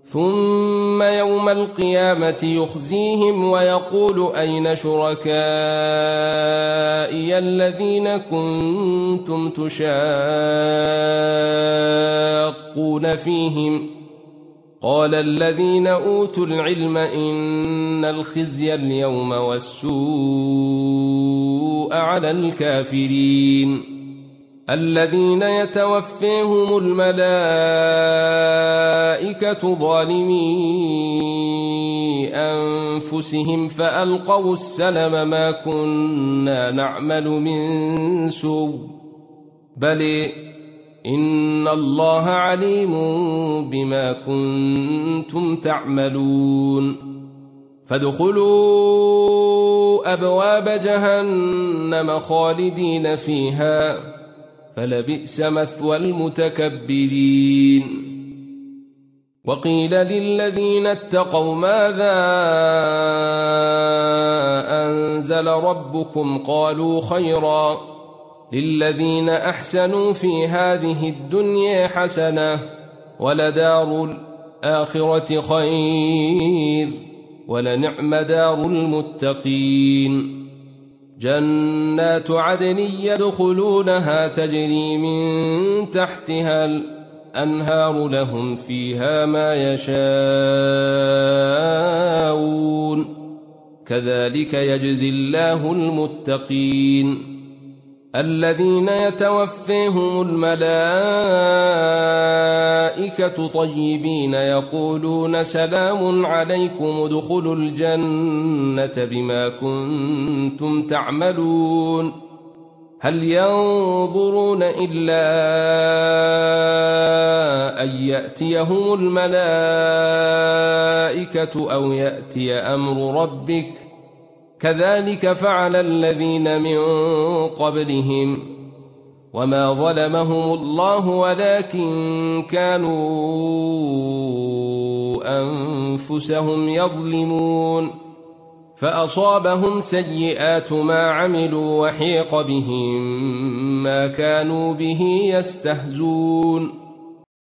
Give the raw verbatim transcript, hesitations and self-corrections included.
ثم يوم القيامة يخزيهم ويقول أين شركائي الذين كنتم تشاقون فيهم قال الذين أوتوا العلم إن الخزي اليوم والسوء على الكافرين الذين يتوفيهم الملائكة ظالمي أنفسهم فألقوا السلم ما كنا نعمل من سوء بل إن الله عليم بما كنتم تعملون فادخلوا أبواب جهنم خالدين فيها فلبئس مثوى المتكبرين وقيل للذين اتقوا ماذا أنزل ربكم قالوا خيرا للذين أحسنوا في هذه الدنيا حسنة ولدار الآخرة خير ولنعم دار المتقين جنات عدن يدخلونها تجري من تحتها الأنهار لهم فيها ما يشاءون كذلك يجزي الله المتقين الذين يتوفيهم الملائكة طيبين يقولون سلام عليكم ادخلوا الجنة بما كنتم تعملون هل ينظرون إلا أن يأتيهم الملائكة أو يأتي أمر ربك كذلك فعل الذين من قبلهم وما ظلمهم الله ولكن كانوا أنفسهم يظلمون فأصابهم سيئات ما عملوا وحيق بهم ما كانوا به يستهزون